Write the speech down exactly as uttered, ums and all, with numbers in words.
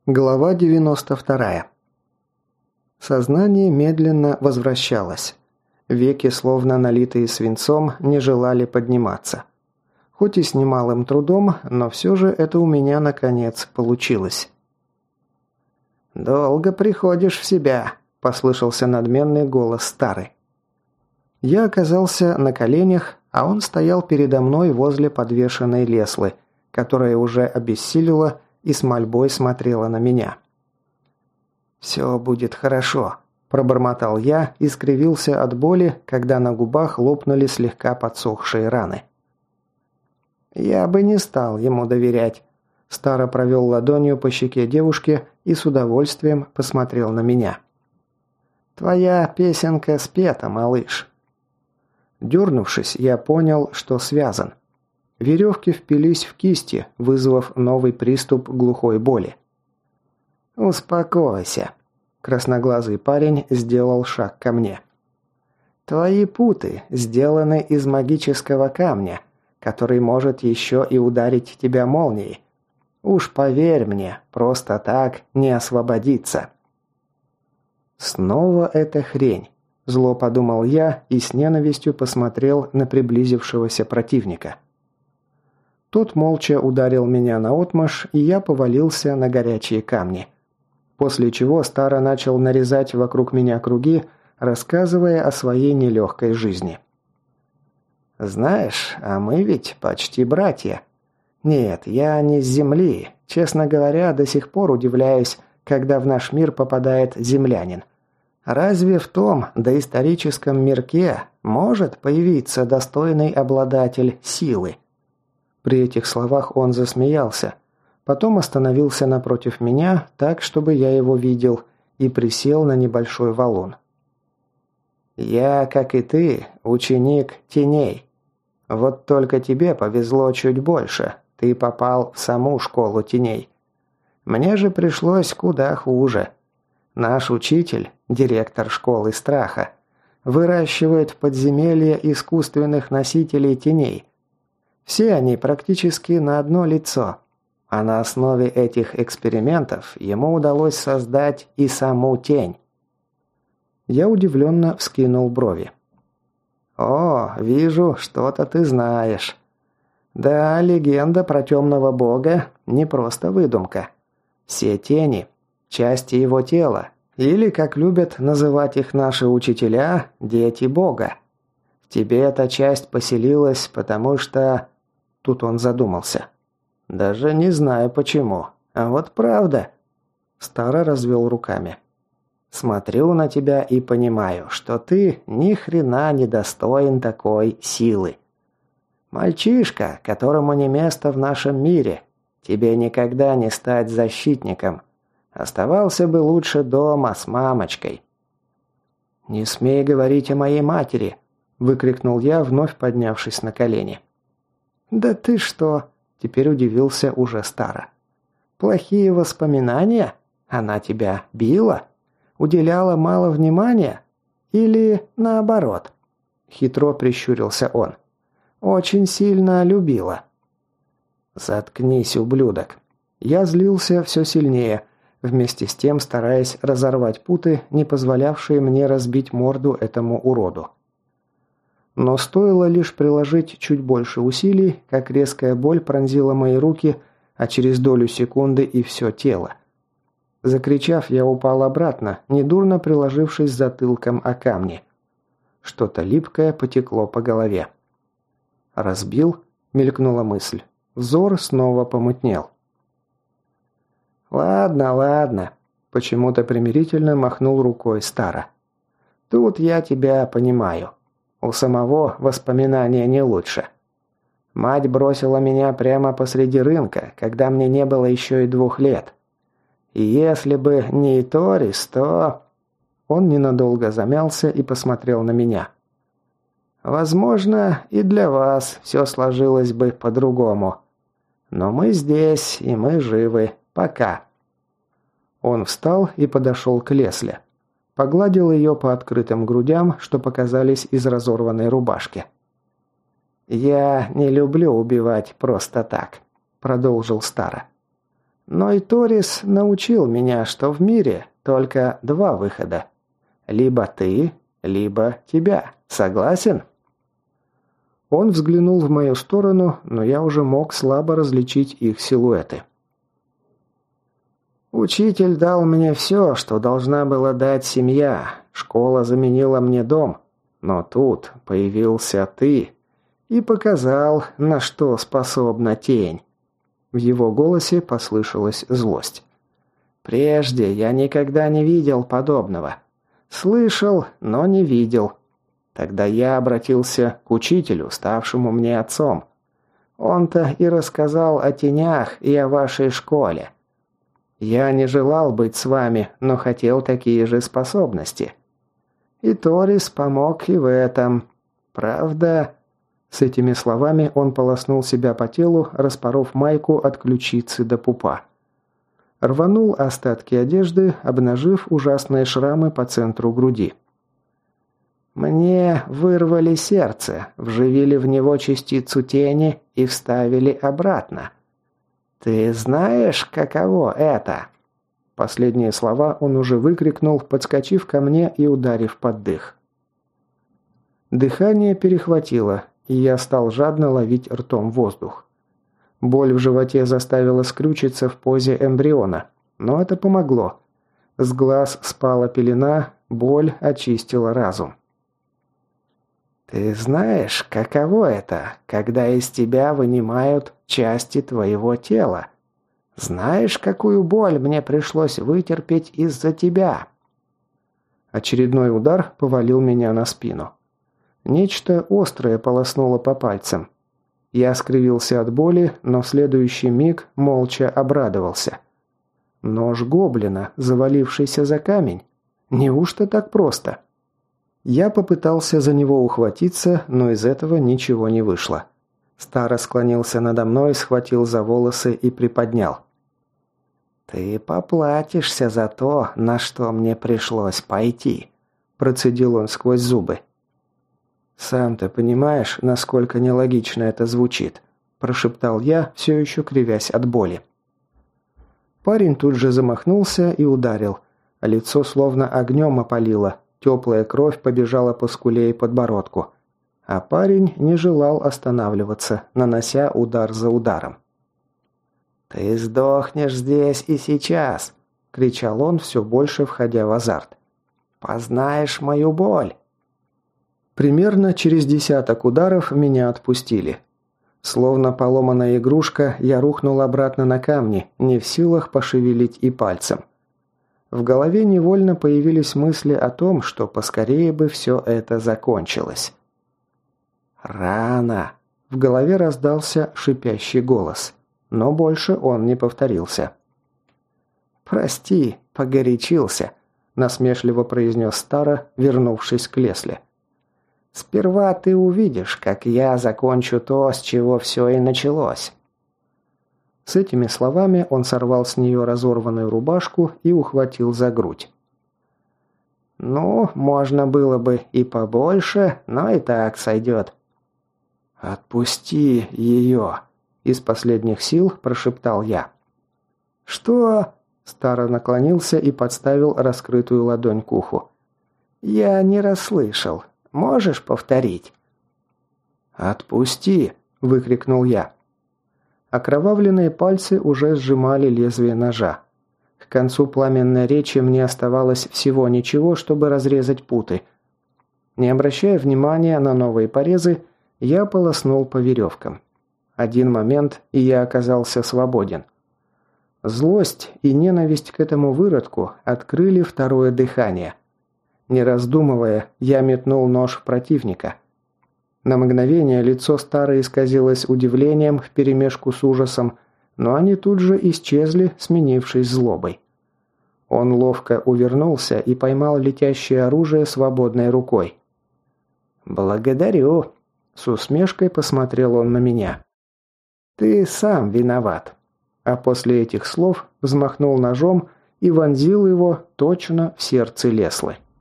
Глава девяносто вторая. Сознание медленно возвращалось. Веки, словно налитые свинцом, не желали подниматься. Хоть и с немалым трудом, но все же это у меня, наконец, получилось. «Долго приходишь в себя», – послышался надменный голос старый. Я оказался на коленях, а он стоял передо мной возле подвешенной леслы, которая уже обессилила и с мольбой смотрела на меня. «Все будет хорошо», – пробормотал я и скривился от боли, когда на губах лопнули слегка подсохшие раны. «Я бы не стал ему доверять», – Старо провел ладонью по щеке девушки и с удовольствием посмотрел на меня. «Твоя песенка спета, малыш». Дернувшись, я понял, что связан. Веревки впились в кисти, вызвав новый приступ глухой боли. «Успокойся», – красноглазый парень сделал шаг ко мне. «Твои путы сделаны из магического камня, который может еще и ударить тебя молнией. Уж поверь мне, просто так не освободиться». «Снова эта хрень», – зло подумал я и с ненавистью посмотрел на приблизившегося противника. Тот молча ударил меня наотмашь, и я повалился на горячие камни. После чего Старо начал нарезать вокруг меня круги, рассказывая о своей нелегкой жизни. «Знаешь, а мы ведь почти братья. Нет, я не с Земли. Честно говоря, до сих пор удивляюсь, когда в наш мир попадает землянин. Разве в том доисторическом мирке может появиться достойный обладатель силы?» При этих словах он засмеялся. Потом остановился напротив меня, так, чтобы я его видел, и присел на небольшой валун. «Я, как и ты, ученик теней. Вот только тебе повезло чуть больше, ты попал в саму школу теней. Мне же пришлось куда хуже. Наш учитель, директор школы страха, выращивает в подземелье искусственных носителей теней. Все они практически на одно лицо. А на основе этих экспериментов ему удалось создать и саму тень». Я удивленно вскинул брови. «О, вижу, что-то ты знаешь. Да, легенда про темного бога не просто выдумка. Все тени – части его тела, или, как любят называть их наши учителя, дети бога. В тебе эта часть поселилась, потому что...» Тут он задумался. «Даже не знаю почему. А вот правда». Старо развел руками. «Смотрю на тебя и понимаю, что ты ни хрена не достоин такой силы. Мальчишка, которому не место в нашем мире. Тебе никогда не стать защитником. Оставался бы лучше дома с мамочкой». «Не смей говорить о моей матери», – выкрикнул я, вновь поднявшись на колени. «Да ты что?» – теперь удивился уже Старо. «Плохие воспоминания? Она тебя била? Уделяла мало внимания? Или наоборот?» Хитро прищурился он. «Очень сильно любила». «Заткнись, ублюдок». Я злился все сильнее, вместе с тем стараясь разорвать путы, не позволявшие мне разбить морду этому уроду. Но стоило лишь приложить чуть больше усилий, как резкая боль пронзила мои руки, а через долю секунды и все тело. Закричав, я упал обратно, недурно приложившись затылком о камни. Что-то липкое потекло по голове. «Разбил?» – мелькнула мысль. Взор снова помутнел. «Ладно, ладно», – почему-то примирительно махнул рукой Старо. «Тут я тебя понимаю. У самого воспоминания не лучше. Мать бросила меня прямо посреди рынка, когда мне не было еще и двух лет. И если бы не Иторис, то...» Он ненадолго замялся и посмотрел на меня. «Возможно, и для вас все сложилось бы по-другому. Но мы здесь, и мы живы. Пока». Он встал и подошел к Лесле. Погладил ее по открытым грудям, что показались из разорванной рубашки. «Я не люблю убивать просто так», – продолжил Старо. Но и Торис научил меня, что в мире только два выхода. Либо ты, либо тебя. Согласен?» Он взглянул в мою сторону, но я уже мог слабо различить их силуэты. «Учитель дал мне все, что должна была дать семья. Школа заменила мне дом. Но тут появился ты и показал, на что способна тень». В его голосе послышалась злость. «Прежде я никогда не видел подобного. Слышал, но не видел. Тогда я обратился к учителю, ставшему мне отцом. Он-то и рассказал о тенях и о вашей школе. Я не желал быть с вами, но хотел такие же способности. И Торис помог и в этом. Правда...» С этими словами он полоснул себя по телу, распоров майку от ключицы до пупа. Рванул остатки одежды, обнажив ужасные шрамы по центру груди. «Мне вырвали сердце, вживили в него частицу тени и вставили обратно. Ты знаешь, каково это?» Последние слова он уже выкрикнул, подскочив ко мне и ударив под дых. Дыхание перехватило, и я стал жадно ловить ртом воздух. Боль в животе заставила скрючиться в позе эмбриона, но это помогло. С глаз спала пелена, боль очистила разум. «Ты знаешь, каково это, когда из тебя вынимают части твоего тела? Знаешь, какую боль мне пришлось вытерпеть из-за тебя?» Очередной удар повалил меня на спину. Нечто острое полоснуло по пальцам. Я скривился от боли, но в следующий миг молча обрадовался. Нож гоблина, завалившийся за камень. Неужто так просто? Я попытался за него ухватиться, но из этого ничего не вышло. Стара склонился надо мной, схватил за волосы и приподнял. «Ты поплатишься за то, на что мне пришлось пойти», – процедил он сквозь зубы. «Сам ты понимаешь, насколько нелогично это звучит», – прошептал я, все еще кривясь от боли. Парень тут же замахнулся и ударил. Лицо словно огнем опалило, теплая кровь побежала по скуле и подбородку. А парень не желал останавливаться, нанося удар за ударом. «Ты сдохнешь здесь и сейчас!» – кричал он, все больше входя в азарт. «Познаешь мою боль!» Примерно через десяток ударов меня отпустили. Словно поломанная игрушка, я рухнул обратно на камни, не в силах пошевелить и пальцем. В голове невольно появились мысли о том, что поскорее бы все это закончилось. «Рано!» – в голове раздался шипящий голос, но больше он не повторился. «Прости, погорячился», – насмешливо произнес Стара, вернувшись к Лесли. «Сперва ты увидишь, как я закончу то, с чего все и началось». С этими словами он сорвал с нее разорванную рубашку и ухватил за грудь. «Ну, можно было бы и побольше, но и так сойдет». «Отпусти ее!» – из последних сил прошептал я. «Что?» – Стара наклонился и подставил раскрытую ладонь к уху. «Я не расслышал. Можешь повторить?» «Отпусти!» – выкрикнул я. Окровавленные пальцы уже сжимали лезвие ножа. К концу пламенной речи мне оставалось всего ничего, чтобы разрезать путы. Не обращая внимания на новые порезы, я полоснул по веревкам. Один момент, и я оказался свободен. Злость и ненависть к этому выродку открыли второе дыхание. Не раздумывая, я метнул нож в противника. На мгновение лицо Старой исказилось удивлением вперемешку с ужасом, но они тут же исчезли, сменившись злобой. Он ловко увернулся и поймал летящее оружие свободной рукой. «Благодарю», – с усмешкой посмотрел он на меня. «Ты сам виноват». А после этих слов взмахнул ножом и вонзил его точно в сердце Леслы.